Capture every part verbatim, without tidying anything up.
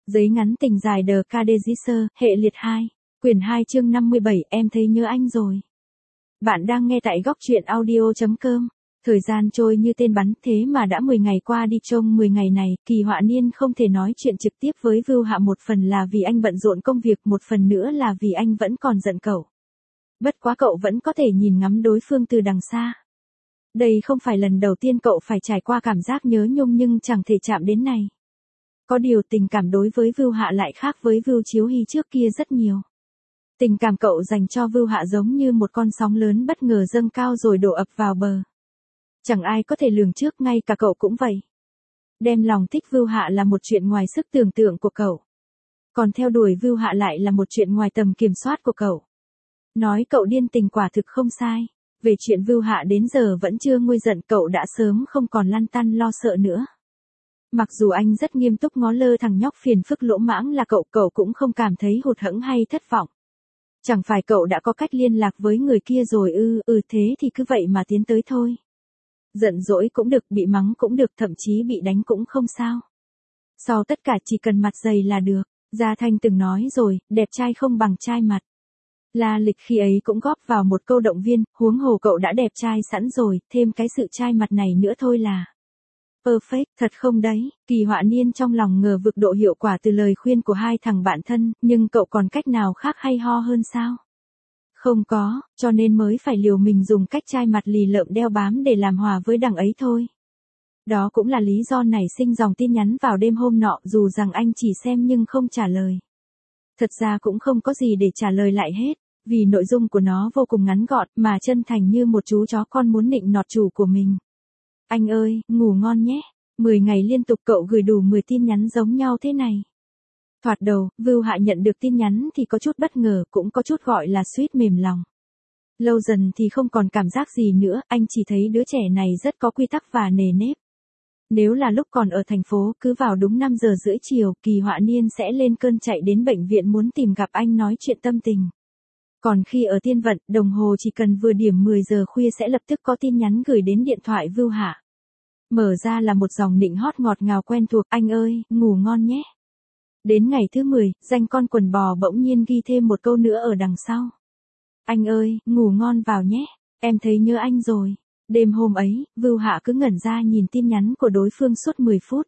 Giấy ngắn tình dài The Cadeziser, hệ liệt hai, quyển hai chương năm mươi bảy, em thấy nhớ anh rồi. Bạn đang nghe tại góc truyện audio chấm com. Thời gian trôi như tên bắn thế mà đã mười ngày qua đi, trong mười ngày này, Kỳ Họa Niên không thể nói chuyện trực tiếp với Vưu Hạ, một phần là vì anh bận rộn công việc, một phần nữa là vì anh vẫn còn giận cậu. Bất quá cậu vẫn có thể nhìn ngắm đối phương từ đằng xa. Đây không phải lần đầu tiên cậu phải trải qua cảm giác nhớ nhung nhưng chẳng thể chạm đến này. Có điều tình cảm đối với Vưu Hạ lại khác với Vưu Chiếu Hy trước kia rất nhiều. Tình cảm cậu dành cho Vưu Hạ giống như một con sóng lớn bất ngờ dâng cao rồi đổ ập vào bờ. Chẳng ai có thể lường trước, ngay cả cậu cũng vậy. Đem lòng thích Vưu Hạ là một chuyện ngoài sức tưởng tượng của cậu. Còn theo đuổi Vưu Hạ lại là một chuyện ngoài tầm kiểm soát của cậu. Nói cậu điên tình quả thực không sai. Về chuyện Vưu Hạ đến giờ vẫn chưa nguôi giận, cậu đã sớm không còn lăn tăn lo sợ nữa. Mặc dù anh rất nghiêm túc ngó lơ thằng nhóc phiền phức lỗ mãng là cậu, cậu cũng không cảm thấy hụt hẫng hay thất vọng. Chẳng phải cậu đã có cách liên lạc với người kia rồi ư? Ừ, thế thì cứ vậy mà tiến tới thôi. Giận dỗi cũng được, bị mắng cũng được, thậm chí bị đánh cũng không sao. Sau tất cả chỉ cần mặt dày là được. Gia Thanh từng nói rồi, đẹp trai không bằng trai mặt. La Lịch khi ấy cũng góp vào một câu động viên, huống hồ cậu đã đẹp trai sẵn rồi, thêm cái sự trai mặt này nữa thôi là perfect, thật không đấy? Kỳ Họa Niên trong lòng ngờ vực độ hiệu quả từ lời khuyên của hai thằng bạn thân, nhưng cậu còn cách nào khác hay ho hơn sao? Không có, cho nên mới phải liều mình dùng cách trai mặt lì lợm đeo bám để làm hòa với đằng ấy thôi. Đó cũng là lý do nảy sinh dòng tin nhắn vào đêm hôm nọ, dù rằng anh chỉ xem nhưng không trả lời. Thật ra cũng không có gì để trả lời lại hết, vì nội dung của nó vô cùng ngắn gọn, mà chân thành như một chú chó con muốn nịnh nọt chủ của mình. Anh ơi, ngủ ngon nhé. mười ngày liên tục cậu gửi đủ mười tin nhắn giống nhau thế này. Thoạt đầu, Vưu Hạ nhận được tin nhắn thì có chút bất ngờ, cũng có chút gọi là suýt mềm lòng. Lâu dần thì không còn cảm giác gì nữa, anh chỉ thấy đứa trẻ này rất có quy tắc và nề nếp. Nếu là lúc còn ở thành phố, cứ vào đúng năm giờ rưỡi chiều, Kỳ Họa Niên sẽ lên cơn chạy đến bệnh viện muốn tìm gặp anh nói chuyện tâm tình. Còn khi ở Tiên Vận, đồng hồ chỉ cần vừa điểm mười giờ khuya sẽ lập tức có tin nhắn gửi đến điện thoại Vưu Hạ. Mở ra là một dòng nịnh hót ngọt ngào quen thuộc, anh ơi, ngủ ngon nhé. Đến ngày thứ mười, danh con quần bò bỗng nhiên ghi thêm một câu nữa ở đằng sau. Anh ơi, ngủ ngon vào nhé, em thấy nhớ anh rồi. Đêm hôm ấy, Vưu Hạ cứ ngẩn ra nhìn tin nhắn của đối phương suốt mười phút.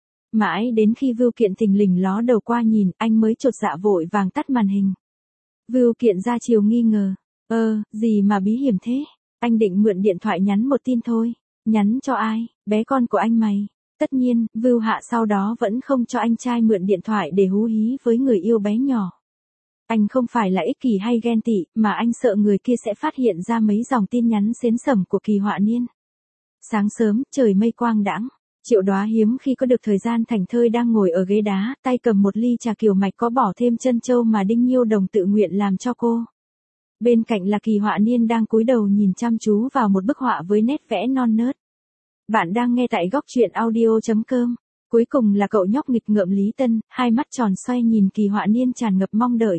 Mãi đến khi Vưu Kiện thình lình ló đầu qua nhìn, anh mới chột dạ vội vàng tắt màn hình. Vưu Kiện ra chiều nghi ngờ. Ơ, gì mà bí hiểm thế? Anh định mượn điện thoại nhắn một tin thôi. Nhắn cho ai? Bé con của anh mày. Tất nhiên, Vưu Hạ sau đó vẫn không cho anh trai mượn điện thoại để hú hí với người yêu bé nhỏ. Anh không phải là ích kỷ hay ghen tị, mà anh sợ người kia sẽ phát hiện ra mấy dòng tin nhắn xến sẩm của Kỳ Họa Niên. Sáng sớm, trời mây quang đãng, Triệu Đóa hiếm khi có được thời gian thảnh thơi đang ngồi ở ghế đá, tay cầm một ly trà kiều mạch có bỏ thêm trân châu mà Đinh Nhiêu Đồng tự nguyện làm cho cô. Bên cạnh là Kỳ Họa Niên đang cúi đầu nhìn chăm chú vào một bức họa với nét vẽ non nớt. Bạn đang nghe tại góc truyện audio chấm com. Cuối cùng là cậu nhóc nghịch ngợm Lý Tân, hai mắt tròn xoay nhìn Kỳ Họa Niên tràn ngập mong đợi.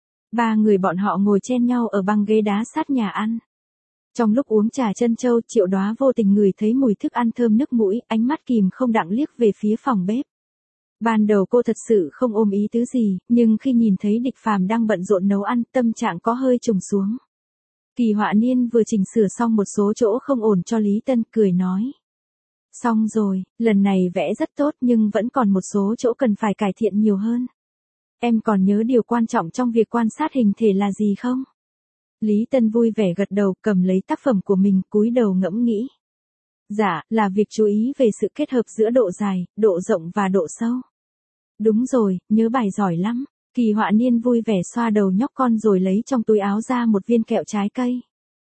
Ba người bọn họ ngồi chen nhau ở băng ghế đá sát nhà ăn. Trong lúc uống trà trân châu, Triệu Đóa vô tình ngửi thấy mùi thức ăn thơm nức mũi, ánh mắt kìm không đặng liếc về phía phòng bếp. Ban đầu cô thật sự không ôm ý tứ gì, nhưng khi nhìn thấy Địch Phàm đang bận rộn nấu ăn, tâm trạng có hơi trùng xuống. Kỳ Họa Niên vừa chỉnh sửa xong một số chỗ không ổn cho Lý Tân, cười nói. Xong rồi, lần này vẽ rất tốt nhưng vẫn còn một số chỗ cần phải cải thiện nhiều hơn. Em còn nhớ điều quan trọng trong việc quan sát hình thể là gì không? Lý Tân vui vẻ gật đầu, cầm lấy tác phẩm của mình, cúi đầu ngẫm nghĩ. Dạ, là việc chú ý về sự kết hợp giữa độ dài, độ rộng và độ sâu. Đúng rồi, nhớ bài giỏi lắm. Kỳ Họa Niên vui vẻ xoa đầu nhóc con rồi lấy trong túi áo ra một viên kẹo trái cây.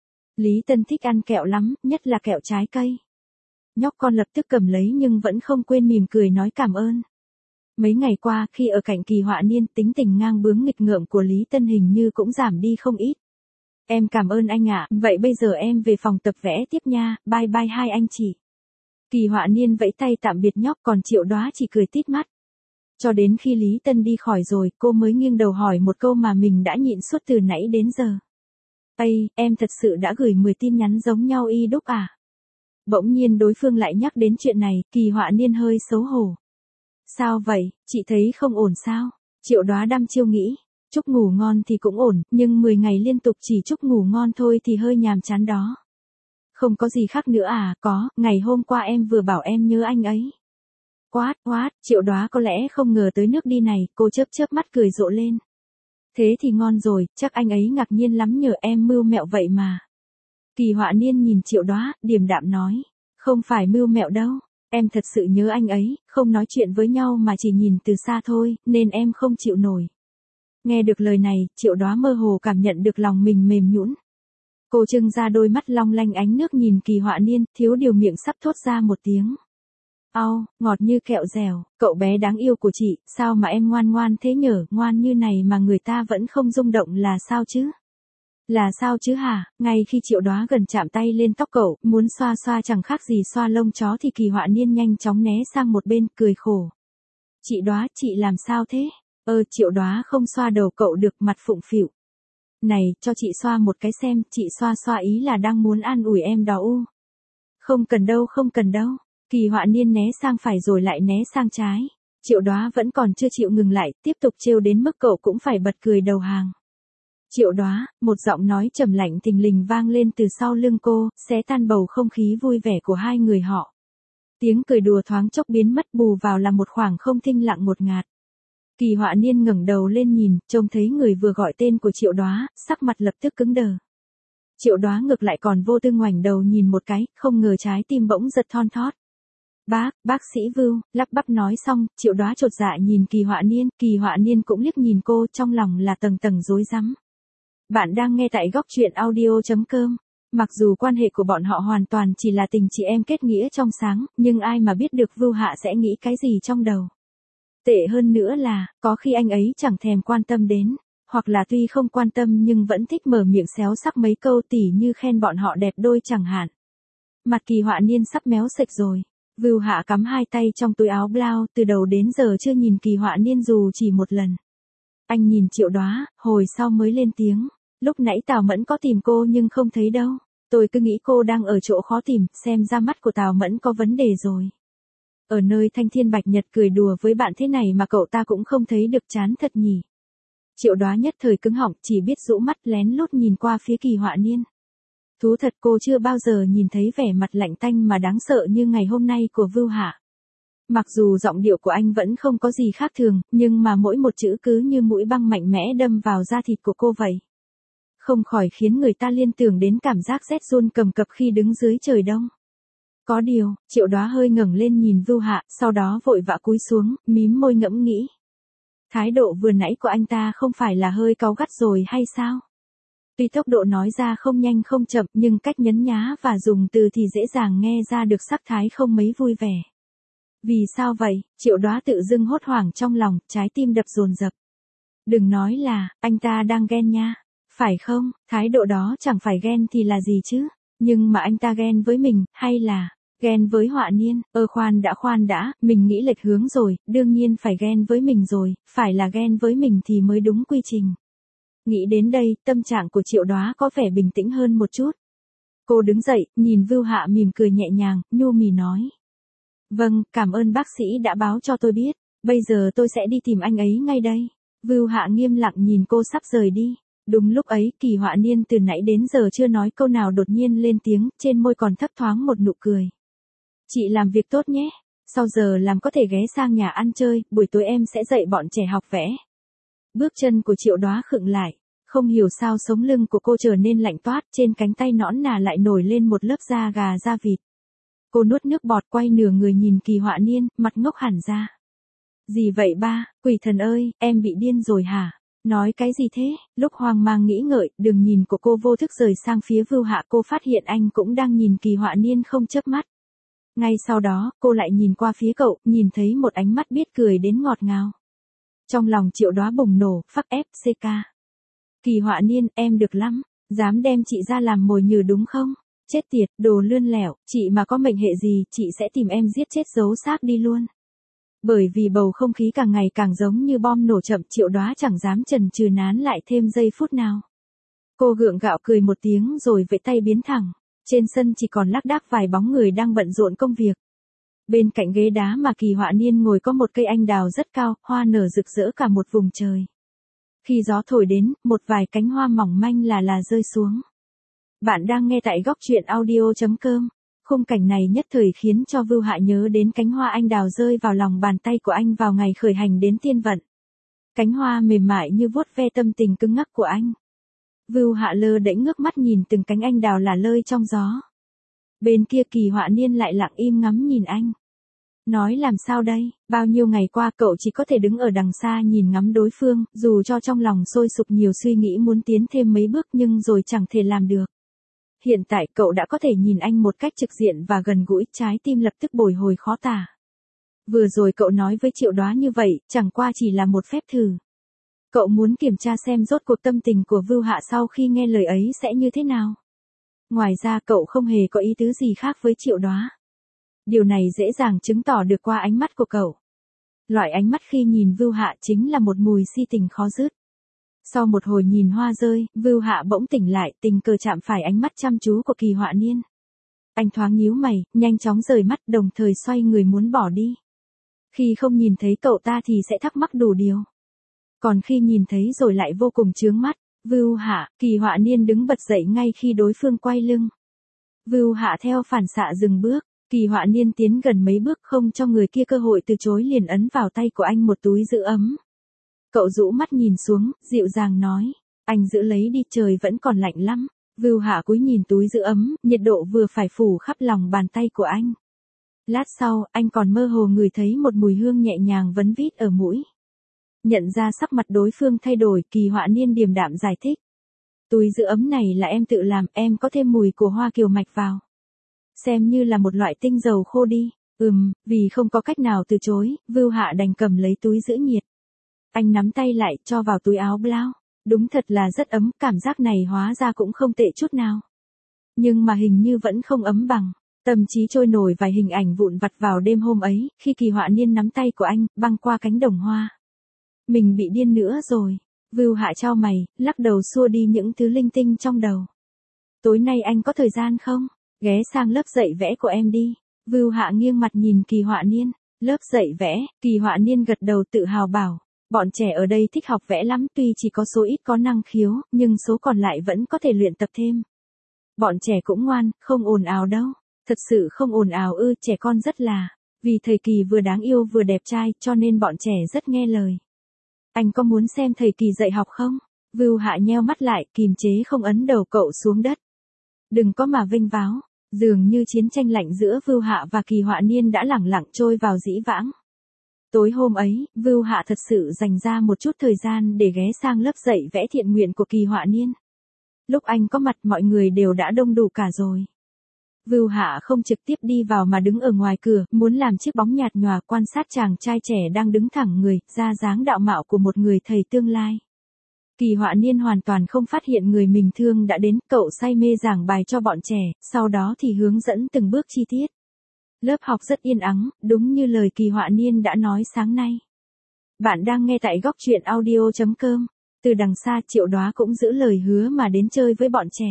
Lý Tân thích ăn kẹo lắm, nhất là kẹo trái cây. Nhóc con lập tức cầm lấy nhưng vẫn không quên mỉm cười nói cảm ơn. Mấy ngày qua, khi ở cạnh Kỳ Họa Niên, tính tình ngang bướng nghịch ngợm của Lý Tân hình như cũng giảm đi không ít. Em cảm ơn anh ạ, vậy bây giờ em về phòng tập vẽ tiếp nha, bye bye hai anh chị. Kỳ Họa Niên vẫy tay tạm biệt nhóc, còn Triệu Đóa chỉ cười tít mắt. Cho đến khi Lý Tân đi khỏi rồi, cô mới nghiêng đầu hỏi một câu mà mình đã nhịn suốt từ nãy đến giờ. Ây, em thật sự đã gửi mười tin nhắn giống nhau y đúc à? Bỗng nhiên đối phương lại nhắc đến chuyện này, Kỳ Họa Niên hơi xấu hổ. Sao vậy, chị thấy không ổn sao? Triệu Đóa đăm chiêu nghĩ. Chúc ngủ ngon thì cũng ổn, nhưng mười ngày liên tục chỉ chúc ngủ ngon thôi thì hơi nhàm chán đó. Không có gì khác nữa à, có, ngày hôm qua em vừa bảo em nhớ anh ấy. What, what, Triệu Đóa có lẽ không ngờ tới nước đi này, cô chớp chớp mắt cười rộ lên. Thế thì ngon rồi, chắc anh ấy ngạc nhiên lắm nhờ em mưu mẹo vậy mà. Kỳ Họa Niên nhìn Triệu Đóa, điềm đạm nói. Không phải mưu mẹo đâu, em thật sự nhớ anh ấy, không nói chuyện với nhau mà chỉ nhìn từ xa thôi, nên em không chịu nổi. Nghe được lời này, Triệu Đóa mơ hồ cảm nhận được lòng mình mềm nhũn. Cô trưng ra đôi mắt long lanh ánh nước nhìn Kỳ Họa Niên, thiếu điều miệng sắp thốt ra một tiếng. Au, ngọt như kẹo dẻo, cậu bé đáng yêu của chị, sao mà em ngoan ngoan thế nhở, ngoan như này mà người ta vẫn không rung động là sao chứ? Là sao chứ hả? Ngay khi Triệu Đóa gần chạm tay lên tóc cậu, muốn xoa xoa chẳng khác gì xoa lông chó thì Kỳ Họa Niên nhanh chóng né sang một bên, cười khổ. Chị Đóa, chị làm sao thế? Ơ, Triệu Đóa không xoa đầu cậu được, mặt phụng phịu. Này, cho chị xoa một cái xem, chị xoa xoa ý là đang muốn an ủi em đó u. Không cần đâu, không cần đâu. Kỳ Họa Niên né sang phải rồi lại né sang trái. Triệu Đóa vẫn còn chưa chịu ngừng lại, tiếp tục trêu đến mức cậu cũng phải bật cười đầu hàng. Triệu Đóa, một giọng nói trầm lạnh thình lình vang lên từ sau lưng cô, xé tan bầu không khí vui vẻ của hai người họ. Tiếng cười đùa thoáng chốc biến mất, bù vào là một khoảng không thinh lặng ngột ngạt. Kỳ Họa Niên ngẩng đầu lên nhìn, trông thấy người vừa gọi tên của Triệu Đóa, sắc mặt lập tức cứng đờ. Triệu Đóa ngược lại còn vô tư ngoảnh đầu nhìn một cái, không ngờ trái tim bỗng giật thon thót. Bác, bác sĩ Vưu, lắp bắp nói xong, Triệu Đóa chột dạ nhìn Kỳ Họa Niên, Kỳ Họa Niên cũng liếc nhìn cô, trong lòng là tầng tầng rối rắm. Bạn đang nghe tại góc truyện audio chấm com. Mặc dù quan hệ của bọn họ hoàn toàn chỉ là tình chị em kết nghĩa trong sáng, nhưng ai mà biết được Vưu Hạ sẽ nghĩ cái gì trong đầu. Tệ hơn nữa là, có khi anh ấy chẳng thèm quan tâm đến, hoặc là tuy không quan tâm nhưng vẫn thích mở miệng xéo sắc mấy câu tỉ như khen bọn họ đẹp đôi chẳng hạn. Mặt Kỳ Họa Niên sắp méo sệch rồi. Vưu Hạ cắm hai tay trong túi áo blau, từ đầu đến giờ chưa nhìn Kỳ Họa Niên dù chỉ một lần. Anh nhìn Triệu Đóa, hồi sau mới lên tiếng. Lúc nãy Tào Mẫn có tìm cô nhưng không thấy đâu. Tôi cứ nghĩ cô đang ở chỗ khó tìm, xem ra mắt của Tào Mẫn có vấn đề rồi. Ở nơi Thanh Thiên Bạch Nhật cười đùa với bạn thế này mà cậu ta cũng không thấy được, chán thật nhỉ. Triệu Đóa nhất thời cứng họng, chỉ biết rũ mắt lén lút nhìn qua phía Kỳ Họa Niên. Thú thật, cô chưa bao giờ nhìn thấy vẻ mặt lạnh tanh mà đáng sợ như ngày hôm nay của Vưu Hạ. Mặc dù giọng điệu của anh vẫn không có gì khác thường, nhưng mà mỗi một chữ cứ như mũi băng mạnh mẽ đâm vào da thịt của cô vậy. Không khỏi khiến người ta liên tưởng đến cảm giác rét run cầm cập khi đứng dưới trời đông. Có điều, Triệu Đóa hơi ngẩng lên nhìn Vưu Hạ, sau đó vội vã cúi xuống, mím môi ngẫm nghĩ. Thái độ vừa nãy của anh ta không phải là hơi cáu gắt rồi hay sao? Tuy tốc độ nói ra không nhanh không chậm, nhưng cách nhấn nhá và dùng từ thì dễ dàng nghe ra được sắc thái không mấy vui vẻ. Vì sao vậy? Triệu Đóa tự dưng hốt hoảng trong lòng, trái tim đập dồn dập. Đừng nói là, anh ta đang ghen nha. Phải không? Thái độ đó chẳng phải ghen thì là gì chứ? Nhưng mà anh ta ghen với mình, hay là ghen với Họa Niên? Ơ khoan đã khoan đã, mình nghĩ lệch hướng rồi, đương nhiên phải ghen với mình rồi, phải là ghen với mình thì mới đúng quy trình. Nghĩ đến đây, tâm trạng của Triệu Đóa có vẻ bình tĩnh hơn một chút. Cô đứng dậy, nhìn Vưu Hạ mỉm cười nhẹ nhàng, nhu mì nói. Vâng, cảm ơn bác sĩ đã báo cho tôi biết, bây giờ tôi sẽ đi tìm anh ấy ngay đây. Vưu Hạ nghiêm lặng nhìn cô sắp rời đi. Đúng lúc ấy, Kỳ Họa Niên từ nãy đến giờ chưa nói câu nào đột nhiên lên tiếng, trên môi còn thấp thoáng một nụ cười. Chị làm việc tốt nhé, sau giờ làm có thể ghé sang nhà ăn chơi, buổi tối em sẽ dạy bọn trẻ học vẽ. Bước chân của Triệu Đóa khựng lại, không hiểu sao sống lưng của cô trở nên lạnh toát, trên cánh tay nõn nà lại nổi lên một lớp da gà da vịt. Cô nuốt nước bọt quay nửa người nhìn Kỳ Họa Niên, mặt ngốc hẳn ra. Gì vậy ba, quỷ thần ơi, em bị điên rồi hả? Nói cái gì thế? Lúc hoang mang nghĩ ngợi, đường nhìn của cô vô thức rời sang phía Vưu Hạ, cô phát hiện anh cũng đang nhìn Kỳ Họa Niên không chớp mắt. Ngay sau đó, cô lại nhìn qua phía cậu, nhìn thấy một ánh mắt biết cười đến ngọt ngào. Trong lòng Triệu Đóa bùng nổ, phắc ép xê ca. Kỳ Họa Niên, em được lắm, dám đem chị ra làm mồi nhử đúng không? Chết tiệt, đồ lươn lẹo, chị mà có mệnh hệ gì, chị sẽ tìm em giết chết giấu xác đi luôn. Bởi vì bầu không khí càng ngày càng giống như bom nổ chậm, Triệu Đóa chẳng dám chần chừ nán lại thêm giây phút nào. Cô gượng gạo cười một tiếng rồi vẫy tay biến thẳng. Trên sân chỉ còn lác đác vài bóng người đang bận rộn công việc. Bên cạnh ghế đá mà Kỳ Họa Niên ngồi có một cây anh đào rất cao, hoa nở rực rỡ cả một vùng trời. Khi gió thổi đến, một vài cánh hoa mỏng manh là là rơi xuống. Bạn đang nghe tại góc truyện audio chấm com. Khung cảnh này nhất thời khiến cho Vưu Hạ nhớ đến cánh hoa anh đào rơi vào lòng bàn tay của anh vào ngày khởi hành đến tiên vận. Cánh hoa mềm mại như vuốt ve tâm tình cứng ngắc của anh. Vưu Hạ lơ đễnh ngước mắt nhìn từng cánh anh đào lả lơi trong gió. Bên kia Kỳ Họa Niên lại lặng im ngắm nhìn anh. Nói làm sao đây, bao nhiêu ngày qua cậu chỉ có thể đứng ở đằng xa nhìn ngắm đối phương, dù cho trong lòng sôi sục nhiều suy nghĩ muốn tiến thêm mấy bước nhưng rồi chẳng thể làm được. Hiện tại cậu đã có thể nhìn anh một cách trực diện và gần gũi, trái tim lập tức bồi hồi khó tả. Vừa rồi cậu nói với Triệu Đóa như vậy, chẳng qua chỉ là một phép thử. Cậu muốn kiểm tra xem rốt cuộc tâm tình của Vưu Hạ sau khi nghe lời ấy sẽ như thế nào. Ngoài ra cậu không hề có ý tứ gì khác với Triệu Đóa. Điều này dễ dàng chứng tỏ được qua ánh mắt của cậu. Loại ánh mắt khi nhìn Vưu Hạ chính là một mùi si tình khó dứt. Sau một hồi nhìn hoa rơi, Vưu Hạ bỗng tỉnh lại, tình cờ chạm phải ánh mắt chăm chú của Kỳ Họa Niên. Anh thoáng nhíu mày, nhanh chóng rời mắt, đồng thời xoay người muốn bỏ đi. Khi không nhìn thấy cậu ta thì sẽ thắc mắc đủ điều. Còn khi nhìn thấy rồi lại vô cùng chướng mắt. Vưu Hạ, Kỳ Họa Niên đứng bật dậy ngay khi đối phương quay lưng. Vưu Hạ theo phản xạ dừng bước. Kỳ Họa Niên tiến gần mấy bước không cho người kia cơ hội từ chối liền ấn vào tay của anh một túi giữ ấm. Cậu rũ mắt nhìn xuống, dịu dàng nói, anh giữ lấy đi, trời vẫn còn lạnh lắm. Vưu Hạ cúi nhìn túi giữ ấm, nhiệt độ vừa phải phủ khắp lòng bàn tay của anh. Lát sau, anh còn mơ hồ ngửi thấy một mùi hương nhẹ nhàng vấn vít ở mũi. Nhận ra sắc mặt đối phương thay đổi, Kỳ Họa Niên điềm đạm giải thích. Túi giữ ấm này là em tự làm, em có thêm mùi của hoa kiều mạch vào. Xem như là một loại tinh dầu khô đi. Ừm, vì không có cách nào từ chối, Vưu Hạ đành cầm lấy túi giữ nhiệt. Anh nắm tay lại, cho vào túi áo blau. Đúng thật là rất ấm, cảm giác này hóa ra cũng không tệ chút nào. Nhưng mà hình như vẫn không ấm bằng. Tâm trí trôi nổi vài hình ảnh vụn vặt vào đêm hôm ấy, khi Kỳ Họa Niên nắm tay của anh, băng qua cánh đồng hoa. Mình bị điên nữa rồi. Vưu Hạ chau mày, lắc đầu xua đi những thứ linh tinh trong đầu. Tối nay anh có thời gian không? Ghé sang lớp dạy vẽ của em đi. Vưu Hạ nghiêng mặt nhìn Kỳ Họa Niên. Lớp dạy vẽ, Kỳ Họa Niên gật đầu tự hào bảo. Bọn trẻ ở đây thích học vẽ lắm, tuy chỉ có số ít có năng khiếu, nhưng số còn lại vẫn có thể luyện tập thêm. Bọn trẻ cũng ngoan, không ồn ào đâu. Thật sự không ồn ào ư, trẻ con rất là. Vì thầy Kỳ vừa đáng yêu vừa đẹp trai, cho nên bọn trẻ rất nghe lời. Anh có muốn xem thầy Kỳ dạy học không? Vưu Hạ nheo mắt lại, kìm chế không ấn đầu cậu xuống đất. Đừng có mà vênh váo. Dường như chiến tranh lạnh giữa Vưu Hạ và Kỳ Họa Niên đã lẳng lặng trôi vào dĩ vãng. Tối hôm ấy, Vưu Hạ thật sự dành ra một chút thời gian để ghé sang lớp dạy vẽ thiện nguyện của Kỳ Họa Niên. Lúc anh có mặt mọi người đều đã đông đủ cả rồi. Vưu Hạ không trực tiếp đi vào mà đứng ở ngoài cửa, muốn làm chiếc bóng nhạt nhòa quan sát chàng trai trẻ đang đứng thẳng người, ra dáng đạo mạo của một người thầy tương lai. Kỳ Họa Niên hoàn toàn không phát hiện người mình thương đã đến, cậu say mê giảng bài cho bọn trẻ, sau đó thì hướng dẫn từng bước chi tiết. Lớp học rất yên ắng, đúng như lời Kỳ Họa Niên đã nói sáng nay. Bạn đang nghe tại góc truyện audio chấm com. Từ đằng xa Triệu Đóa cũng giữ lời hứa mà đến chơi với bọn trẻ.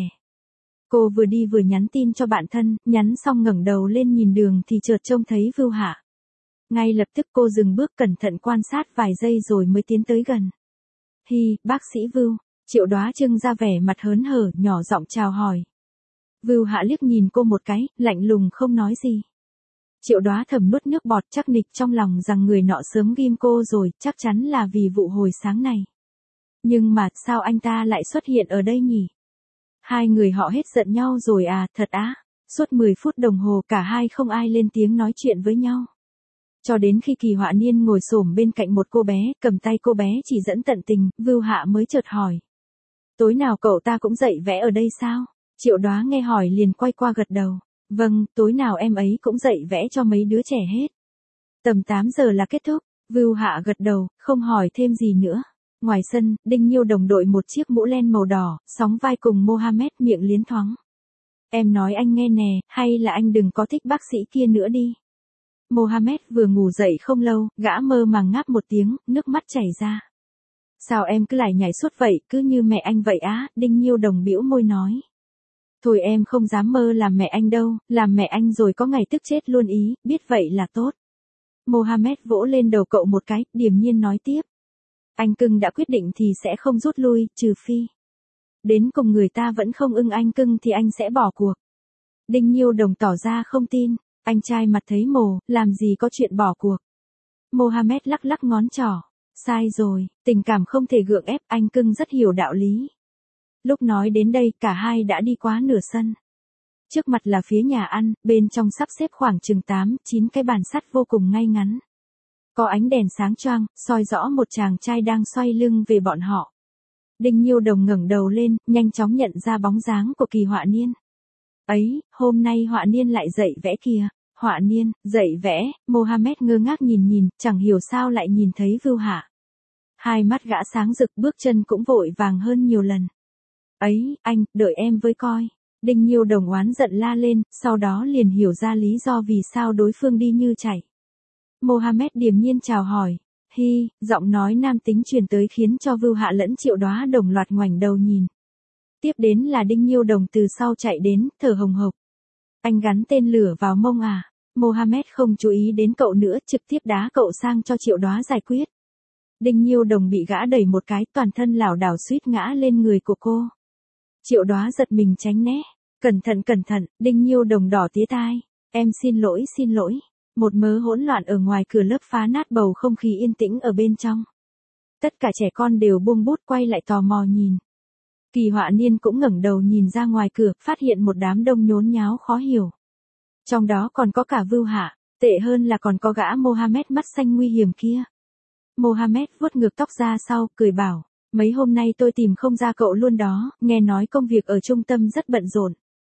Cô vừa đi vừa nhắn tin cho bạn thân, nhắn xong ngẩng đầu lên nhìn đường thì chợt trông thấy Vưu Hạ. Ngay lập tức cô dừng bước cẩn thận quan sát vài giây rồi mới tiến tới gần. Hi, bác sĩ Vưu. Triệu Đóa trưng ra vẻ mặt hớn hở, nhỏ giọng chào hỏi. Vưu Hạ liếc nhìn cô một cái, lạnh lùng không nói gì. Triệu Đóa thầm nuốt nước bọt, chắc nịch trong lòng rằng người nọ sớm ghim cô rồi, chắc chắn là vì vụ hồi sáng này. Nhưng mà, sao anh ta lại xuất hiện ở đây nhỉ? Hai người họ hết giận nhau rồi à, thật á? Suốt mười phút đồng hồ cả hai không ai lên tiếng nói chuyện với nhau. Cho đến khi Kỳ Họa Niên ngồi xổm bên cạnh một cô bé, cầm tay cô bé chỉ dẫn tận tình, Vưu Hạ mới chợt hỏi. Tối nào cậu ta cũng dạy vẽ ở đây sao? Triệu Đóa nghe hỏi liền quay qua gật đầu. Vâng, tối nào em ấy cũng dạy vẽ cho mấy đứa trẻ hết. Tầm tám giờ là kết thúc, Vưu Hạ gật đầu, không hỏi thêm gì nữa. Ngoài sân, Đinh Nhiêu Đồng đội một chiếc mũ len màu đỏ, sóng vai cùng Mohammed miệng liến thoáng. Em nói anh nghe nè, hay là anh đừng có thích bác sĩ kia nữa đi. Mohammed vừa ngủ dậy không lâu, gã mơ màng ngáp một tiếng, nước mắt chảy ra. Sao em cứ lại nhảy suốt vậy, cứ như mẹ anh vậy á, Đinh Nhiêu Đồng bĩu môi nói. Thôi em không dám mơ làm mẹ anh đâu, làm mẹ anh rồi có ngày tức chết luôn ý, biết vậy là tốt. Mohammed vỗ lên đầu cậu một cái, điềm nhiên nói tiếp. Anh cưng đã quyết định thì sẽ không rút lui, trừ phi. Đến cùng người ta vẫn không ưng anh cưng thì anh sẽ bỏ cuộc. Đinh Nhiêu Đồng tỏ ra không tin, anh trai mặt thấy mồ, làm gì có chuyện bỏ cuộc. Mohammed lắc lắc ngón trỏ. Sai rồi, tình cảm không thể gượng ép, anh cưng rất hiểu đạo lý. Lúc nói đến đây, cả hai đã đi qua nửa sân. Trước mặt là phía nhà ăn, bên trong sắp xếp khoảng chừng tám, chín cái bàn sắt vô cùng ngay ngắn. Có ánh đèn sáng choang, soi rõ một chàng trai đang xoay lưng về bọn họ. Đinh Nhiêu Đồng ngẩng đầu lên, nhanh chóng nhận ra bóng dáng của Kỳ Họa Niên. Ấy, hôm nay Họa Niên lại dạy vẽ kìa. Họa Niên, dạy vẽ, Mohammed ngơ ngác nhìn nhìn, chẳng hiểu sao lại nhìn thấy Vưu Hạ. Hai mắt gã sáng rực, bước chân cũng vội vàng hơn nhiều lần. Ấy, anh, đợi em với coi. Đinh Nhiêu Đồng oán giận la lên, sau đó liền hiểu ra lý do vì sao đối phương đi như chảy. Mohammed điềm nhiên chào hỏi. Hi, giọng nói nam tính truyền tới khiến cho Vưu Hạ lẫn Triệu Đóa đồng loạt ngoảnh đầu nhìn. Tiếp đến là Đinh Nhiêu Đồng từ sau chạy đến, thở hồng hộc. Anh gắn tên lửa vào mông à? Mohammed không chú ý đến cậu nữa, trực tiếp đá cậu sang cho Triệu Đóa giải quyết. Đinh Nhiêu Đồng bị gã đẩy một cái, toàn thân lảo đảo suýt ngã lên người của cô. Triệu Đóa giật mình tránh né. Cẩn thận cẩn thận, Đinh Nhiêu Đồng đỏ tía tai. Em xin lỗi xin lỗi. Một mớ hỗn loạn ở ngoài cửa lớp phá nát bầu không khí yên tĩnh ở bên trong. Tất cả trẻ con đều buông bút quay lại tò mò nhìn. Kỳ Họa Niên cũng ngẩng đầu nhìn ra ngoài cửa, phát hiện một đám đông nhốn nháo khó hiểu. Trong đó còn có cả Vưu Hạ, tệ hơn là còn có gã Mohammed mắt xanh nguy hiểm kia. Mohammed vuốt ngược tóc ra sau, cười bảo, mấy hôm nay tôi tìm không ra cậu luôn đó, nghe nói công việc ở trung tâm rất bận rộn.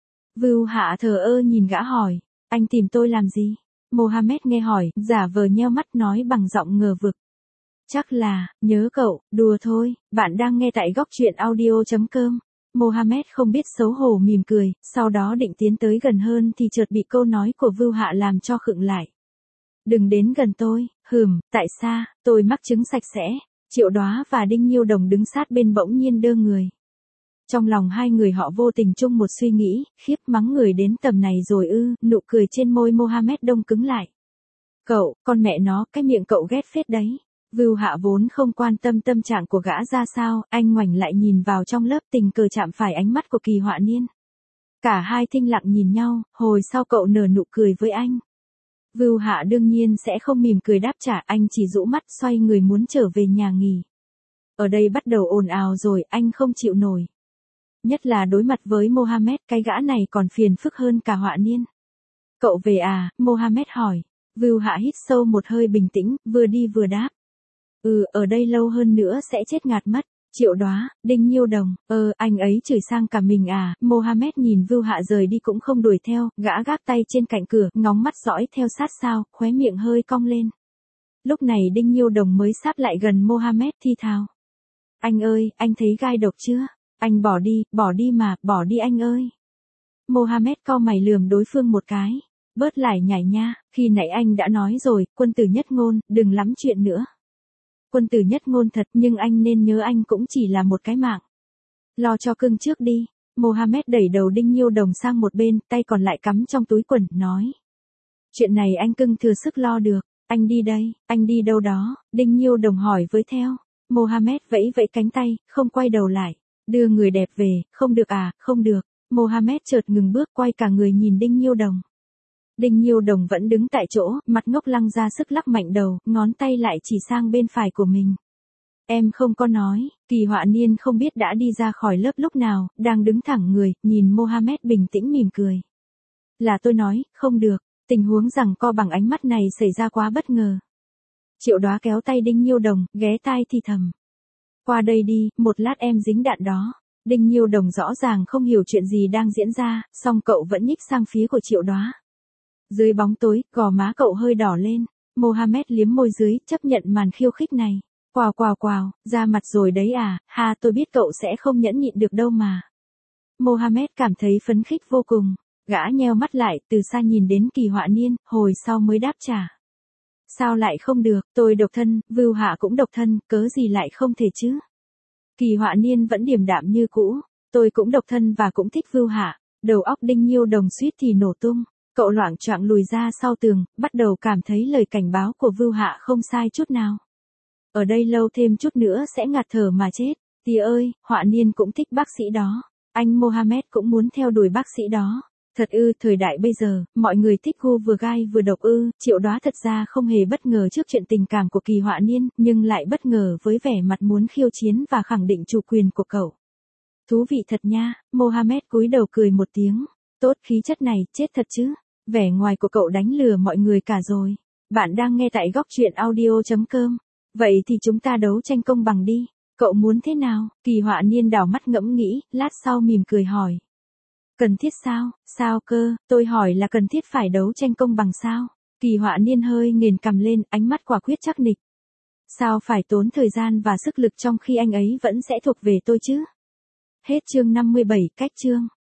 Vưu Hạ thờ ơ nhìn gã hỏi, anh tìm tôi làm gì? Mohammed nghe hỏi, giả vờ nheo mắt nói bằng giọng ngờ vực. Chắc là, nhớ cậu, đùa thôi, bạn đang nghe tại góc truyện audio chấm com. Mohammed không biết xấu hổ mỉm cười, sau đó định tiến tới gần hơn thì chợt bị câu nói của Vưu Hạ làm cho khựng lại. Đừng đến gần tôi, hừm, tại sao, tôi mắc chứng sạch sẽ. Triệu Đóa và Đinh Nhiêu Đồng đứng sát bên bỗng nhiên đơ người. Trong lòng hai người họ vô tình chung một suy nghĩ, khiếp mắng người đến tầm này rồi ư, nụ cười trên môi Mohammed đông cứng lại. Cậu, con mẹ nó, cái miệng cậu ghét phết đấy. Vưu Hạ vốn không quan tâm tâm trạng của gã ra sao, anh ngoảnh lại nhìn vào trong lớp tình cờ chạm phải ánh mắt của Kỳ Họa Niên. Cả hai thinh lặng nhìn nhau, hồi sau cậu nở nụ cười với anh. Vưu Hạ đương nhiên sẽ không mỉm cười đáp trả, anh chỉ rũ mắt xoay người muốn trở về nhà nghỉ. Ở đây bắt đầu ồn ào rồi, anh không chịu nổi. Nhất là đối mặt với Mohammed, cái gã này còn phiền phức hơn cả Họa Niên. Cậu về à? Mohammed hỏi. Vưu Hạ hít sâu một hơi bình tĩnh, vừa đi vừa đáp. Ừ, ở đây lâu hơn nữa sẽ chết ngạt mất. Triệu Đóa, Đinh Nhiêu Đồng, ờ, anh ấy chửi sang cả mình à? Mohammed nhìn Vưu Hạ rời đi cũng không đuổi theo, gã gác tay trên cạnh cửa, ngóng mắt dõi theo sát sao, khóe miệng hơi cong lên. Lúc này Đinh Nhiêu Đồng mới sáp lại gần Mohammed thi thào. Anh ơi, anh thấy gai độc chưa? Anh bỏ đi, bỏ đi mà, bỏ đi anh ơi. Mohammed cau mày lườm đối phương một cái. Bớt lại nhảy nha, khi nãy anh đã nói rồi, quân tử nhất ngôn, đừng lắm chuyện nữa. Quân tử nhất ngôn thật, nhưng anh nên nhớ anh cũng chỉ là một cái mạng. Lo cho cưng trước đi. Mohammed đẩy đầu Đinh Nhiêu Đồng sang một bên, tay còn lại cắm trong túi quần, nói. Chuyện này anh cưng thừa sức lo được, anh đi đây, anh đi đâu đó? Đinh Nhiêu Đồng hỏi với theo. Mohammed vẫy vẫy cánh tay, không quay đầu lại. Đưa người đẹp về, không được à, không được. Mohammed chợt ngừng bước quay cả người nhìn Đinh Nhiêu Đồng. Đinh Nhiêu Đồng vẫn đứng tại chỗ, mặt ngốc lăng ra sức lắc mạnh đầu, ngón tay lại chỉ sang bên phải của mình. Em không có nói, Kỳ Họa Niên không biết đã đi ra khỏi lớp lúc nào, đang đứng thẳng người, nhìn Mohammed bình tĩnh mỉm cười. Là tôi nói, không được, tình huống rằng co bằng ánh mắt này xảy ra quá bất ngờ. Triệu Đóa kéo tay Đinh Nhiêu Đồng, ghé tai thì thầm. Qua đây đi, một lát em dính đạn đó. Đinh Nhiêu Đồng rõ ràng không hiểu chuyện gì đang diễn ra, song cậu vẫn nhích sang phía của Triệu Đóa. Dưới bóng tối, gò má cậu hơi đỏ lên. Mohammed liếm môi dưới, chấp nhận màn khiêu khích này. Quào quào quào, ra mặt rồi đấy à, ha tôi biết cậu sẽ không nhẫn nhịn được đâu mà. Mohammed cảm thấy phấn khích vô cùng. Gã nheo mắt lại, từ xa nhìn đến Kỳ Họa Niên, hồi sau mới đáp trả. Sao lại không được, tôi độc thân, Vưu Hạ cũng độc thân, cớ gì lại không thể chứ? Kỳ Họa Niên vẫn điềm đạm như cũ, tôi cũng độc thân và cũng thích Vưu Hạ. Đầu óc Đinh Nhiêu Đồng suýt thì nổ tung, cậu loạng choạng lùi ra sau tường, bắt đầu cảm thấy lời cảnh báo của Vưu Hạ không sai chút nào. Ở đây lâu thêm chút nữa sẽ ngạt thở mà chết. Tía ơi, Họa Niên cũng thích bác sĩ đó. Anh Mohammed cũng muốn theo đuổi bác sĩ đó. Thật ư, thời đại bây giờ, mọi người thích gu vừa gai vừa độc ư. Triệu Đoá thật ra không hề bất ngờ trước chuyện tình cảm của Kỳ Họa Niên, nhưng lại bất ngờ với vẻ mặt muốn khiêu chiến và khẳng định chủ quyền của cậu. Thú vị thật nha. Mohammed cúi đầu cười một tiếng. Tốt khí chất này, chết thật chứ. Vẻ ngoài của cậu đánh lừa mọi người cả rồi. Bạn đang nghe tại góc truyện audio chấm com. Vậy thì chúng ta đấu tranh công bằng đi. Cậu muốn thế nào? Kỳ Họa Niên đảo mắt ngẫm nghĩ, lát sau mỉm cười hỏi. Cần thiết sao? Sao cơ? Tôi hỏi là cần thiết phải đấu tranh công bằng sao? Kỳ Họa Niên hơi nghền cằm lên, ánh mắt quả quyết chắc nịch. Sao phải tốn thời gian và sức lực trong khi anh ấy vẫn sẽ thuộc về tôi chứ? Hết chương năm mươi bảy, cách chương.